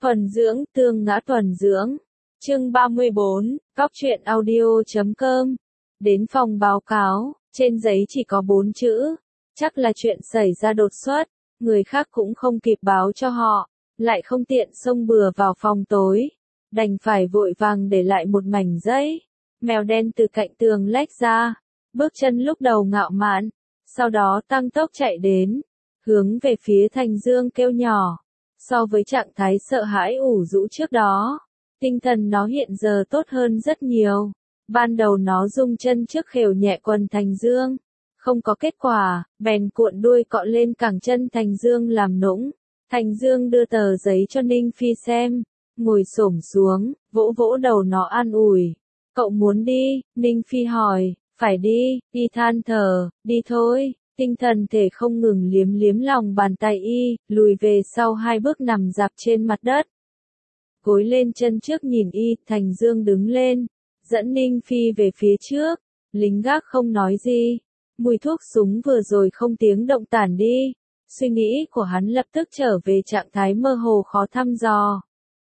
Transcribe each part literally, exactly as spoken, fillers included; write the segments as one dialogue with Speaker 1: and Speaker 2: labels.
Speaker 1: Thuần dưỡng, tương ngã thuần dưỡng. Chương ba mươi bốn, cóc truyện audio chấm com. Đến phòng báo cáo, trên giấy chỉ có bốn chữ. Chắc là chuyện xảy ra đột xuất, người khác cũng không kịp báo cho họ, lại không tiện xông bừa vào phòng tối. Đành phải vội vàng để lại một mảnh giấy. Mèo đen từ cạnh tường lách ra, bước chân lúc đầu ngạo mạn, sau đó tăng tốc chạy đến, hướng về phía Thành Dương kêu nhỏ. So với trạng thái sợ hãi ủ rũ trước đó, tinh thần nó hiện giờ tốt hơn rất nhiều. Ban đầu nó rung chân trước khều nhẹ quần Thành Dương, không có kết quả, bèn cuộn đuôi cọ lên cẳng chân Thành Dương làm nũng. Thành Dương đưa tờ giấy cho Ninh Phi xem, ngồi xổm xuống, vỗ vỗ đầu nó an ủi. Cậu muốn đi? Ninh Phi hỏi. Phải đi, y than thở, đi thôi. Tinh thần thể không ngừng liếm liếm lòng bàn tay y, lùi về sau hai bước nằm dạp trên mặt đất. Gối lên chân trước nhìn y, Thành Dương đứng lên, dẫn Ninh Phi về phía trước. Lính gác không nói gì. Mùi thuốc súng vừa rồi không tiếng động tản đi. Suy nghĩ của hắn lập tức trở về trạng thái mơ hồ khó thăm dò.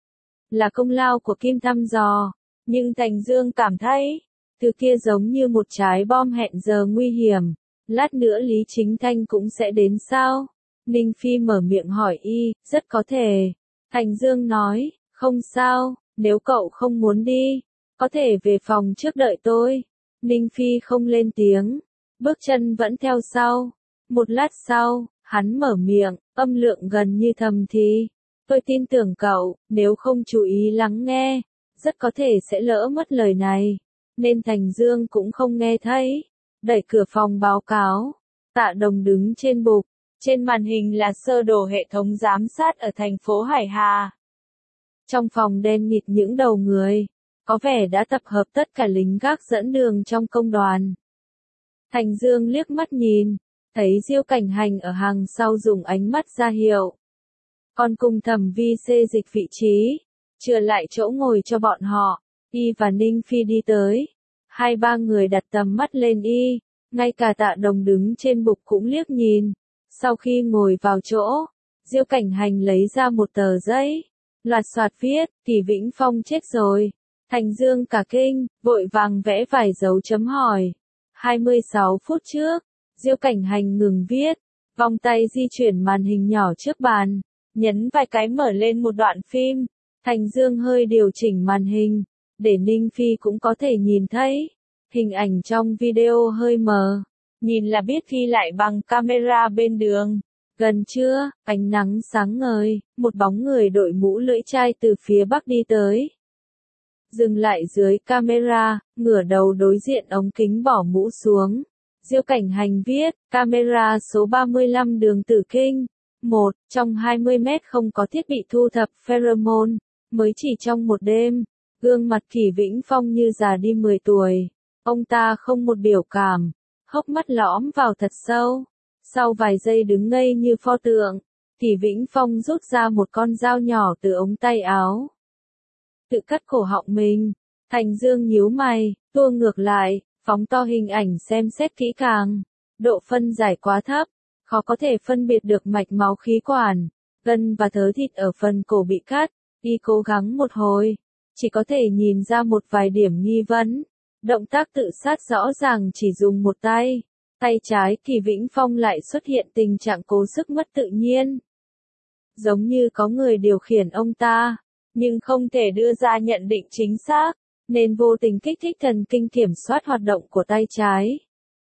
Speaker 1: Là công lao của Kim thăm dò, nhưng Thành Dương cảm thấy, từ kia giống như một trái bom hẹn giờ nguy hiểm. Lát nữa Lý Chính Thanh cũng sẽ đến sao? Ninh Phi mở miệng hỏi y, rất có thể. Thành Dương nói, không sao, nếu cậu không muốn đi, có thể về phòng trước đợi tôi. Ninh Phi không lên tiếng, bước chân vẫn theo sau. Một lát sau, hắn mở miệng, âm lượng gần như thầm thì. Tôi tin tưởng cậu, nếu không chú ý lắng nghe, rất có thể sẽ lỡ mất lời này. Nên Thành Dương cũng không nghe thấy. Đẩy cửa phòng báo cáo. Tạ Đồng đứng trên bục. Trên màn hình là sơ đồ hệ thống giám sát ở thành phố Hải Hà. Trong phòng đen nghịt những đầu người. Có vẻ đã tập hợp tất cả lính gác dẫn đường trong công đoàn. Thành Dương liếc mắt nhìn. Thấy Diêu Cảnh Hành ở hàng sau dùng ánh mắt ra hiệu. Còn cùng Thẩm Vi xê dịch vị trí. Chừa lại chỗ ngồi cho bọn họ. Y và Ninh Phi đi tới. Hai ba người đặt tầm mắt lên y, ngay cả Tạ Đồng đứng trên bục cũng liếc nhìn. Sau khi ngồi vào chỗ, Diêu Cảnh Hành lấy ra một tờ giấy, loạt soạt viết, Kỳ Vĩnh Phong chết rồi. Thành Dương cả kinh, vội vàng vẽ vài dấu chấm hỏi. hai mươi sáu phút trước, Diêu Cảnh Hành ngừng viết, vòng tay di chuyển màn hình nhỏ trước bàn, nhấn vài cái mở lên một đoạn phim. Thành Dương hơi điều chỉnh màn hình, để Ninh Phi cũng có thể nhìn thấy. Hình ảnh trong video hơi mờ, nhìn là biết ghi lại bằng camera bên đường. Gần trưa, ánh nắng sáng ngời, một bóng người đội mũ lưỡi chai từ phía bắc đi tới. Dừng lại dưới camera, ngửa đầu đối diện ống kính bỏ mũ xuống. Diêu Cảnh Hành viết, camera số ba mươi lăm đường Tử Kinh. một. Trong hai mươi mét không có thiết bị thu thập pheromone. Mới chỉ trong một đêm, gương mặt Kỳ Vĩnh Phong như già đi mười tuổi. Ông ta không một biểu cảm, hốc mắt lõm vào thật sâu. Sau vài giây đứng ngây như pho tượng, Kỳ Vĩnh Phong rút ra một con dao nhỏ từ ống tay áo. Tự cắt cổ họng mình. Thành Dương nhíu mày, tua ngược lại, phóng to hình ảnh xem xét kỹ càng. Độ phân giải quá thấp, khó có thể phân biệt được mạch máu khí quản, gân và thớ thịt ở phần cổ bị cắt. Y cố gắng một hồi, chỉ có thể nhìn ra một vài điểm nghi vấn. Động tác tự sát rõ ràng chỉ dùng một tay. Tay trái Kỳ Vĩnh Phong lại xuất hiện tình trạng cố sức mất tự nhiên. Giống như có người điều khiển ông ta, nhưng không thể đưa ra nhận định chính xác, nên vô tình kích thích thần kinh kiểm soát hoạt động của tay trái.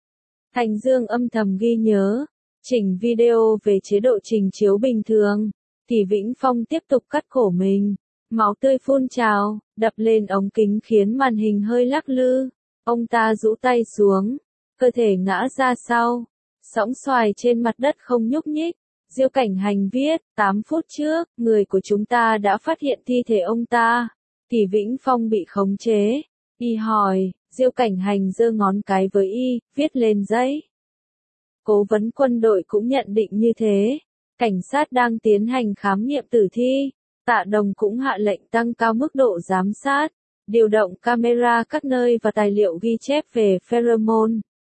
Speaker 1: Thành Dương âm thầm ghi nhớ, chỉnh video về chế độ trình chiếu bình thường. Kỳ Vĩnh Phong tiếp tục cắt cổ mình. Máu tươi phun trào, đập lên ống kính khiến màn hình hơi lắc lư. Ông ta rũ tay xuống, cơ thể ngã ra sau, sõng xoài trên mặt đất không nhúc nhích. Diêu Cảnh Hành viết, tám phút trước, người của chúng ta đã phát hiện thi thể ông ta. Kỳ Vĩnh Phong bị khống chế. Y hỏi, Diêu Cảnh Hành giơ ngón cái với y, viết lên giấy. Cố vấn quân đội cũng nhận định như thế. Cảnh sát đang tiến hành khám nghiệm tử thi. Tạ Đồng cũng hạ lệnh tăng cao mức độ giám sát, điều động camera các nơi và tài liệu ghi chép về pheromone.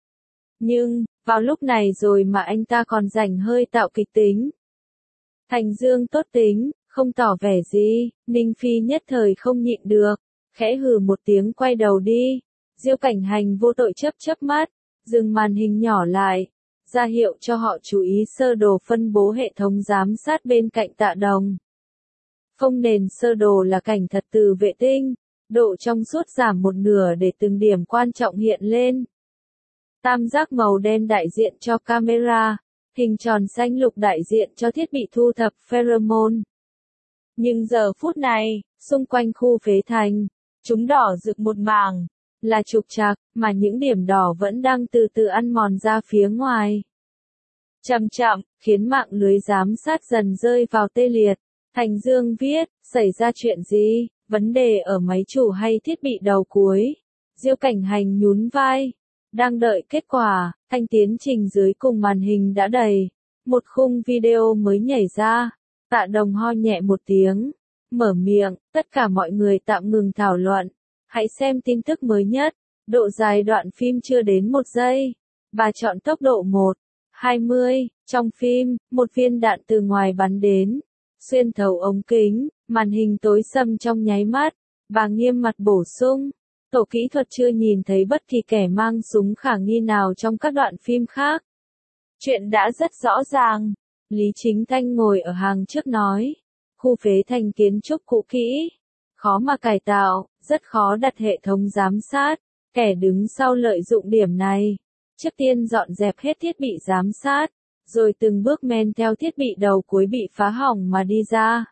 Speaker 1: Nhưng, vào lúc này rồi mà anh ta còn rảnh hơi tạo kịch tính. Thành Dương tốt tính, Không tỏ vẻ gì, Ninh Phi nhất thời không nhịn được, khẽ hừ một tiếng quay đầu đi. Diêu Cảnh Hành vô tội chớp chớp mắt, dừng màn hình nhỏ lại, ra hiệu cho họ chú ý sơ đồ phân bố hệ thống giám sát bên cạnh Tạ Đồng. Phông nền sơ đồ là cảnh thật từ vệ tinh, độ trong suốt giảm một nửa để từng điểm quan trọng hiện lên. Tam giác màu đen đại diện cho camera, hình tròn xanh lục đại diện cho thiết bị thu thập pheromone. Nhưng giờ phút này, xung quanh khu phế thành, chúng đỏ rực một mảng, là trục trặc, mà những điểm đỏ vẫn đang từ từ ăn mòn ra phía ngoài. Chậm chậm, khiến mạng lưới giám sát dần rơi vào tê liệt. Thành Dương viết, xảy ra chuyện gì, vấn đề ở máy chủ hay thiết bị đầu cuối? Diêu Cảnh Hành nhún vai, đang đợi kết quả, thanh tiến trình dưới cùng màn hình đã đầy. Một khung video mới nhảy ra, Tạ Đồng ho nhẹ một tiếng, mở miệng, tất cả mọi người tạm ngừng thảo luận. Hãy xem tin tức mới nhất, độ dài đoạn phim chưa đến một giây. Bà chọn tốc độ một hai mươi, trong phim, một viên đạn từ ngoài bắn đến, xuyên thấu ống kính, màn hình tối sầm trong nháy mắt. Bà nghiêm mặt bổ sung, tổ kỹ thuật chưa nhìn thấy bất kỳ kẻ mang súng khả nghi nào trong các đoạn phim khác. Chuyện đã rất rõ ràng. Lý Chính Thanh ngồi ở hàng trước nói, khu phế thành kiến trúc cũ kỹ, khó mà cải tạo, rất khó đặt hệ thống giám sát. Kẻ đứng sau lợi dụng điểm này, trước tiên dọn dẹp hết thiết bị giám sát, rồi từng bước men theo thiết bị đầu cuối bị phá hỏng mà đi ra.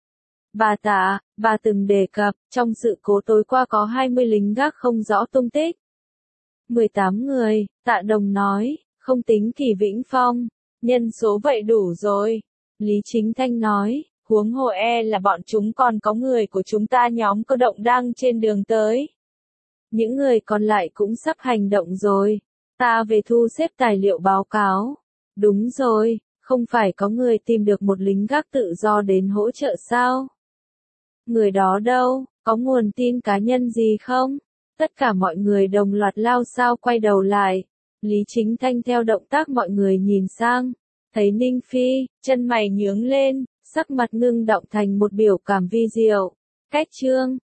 Speaker 1: Bà Tạ, bà từng đề cập, trong sự cố tối qua có hai mươi lính gác không rõ tung tích. mười tám người, Tạ Đồng nói, không tính Kỳ Vĩnh Phong, nhân số vậy đủ rồi. Lý Chính Thanh nói, huống hồ e là bọn chúng còn có người của chúng ta nhóm cơ động đang trên đường tới. Những người còn lại cũng sắp hành động rồi. Ta về thu xếp tài liệu báo cáo. Đúng rồi, không phải có người tìm được một lính gác tự do đến hỗ trợ sao? Người đó đâu, có nguồn tin cá nhân gì không? Tất cả mọi người đồng loạt lao sao quay đầu lại. Lý Chính Thanh theo động tác mọi người nhìn sang, thấy Ninh Phi, chân mày nhướng lên, sắc mặt ngưng động thành một biểu cảm vi diệu. Cách chương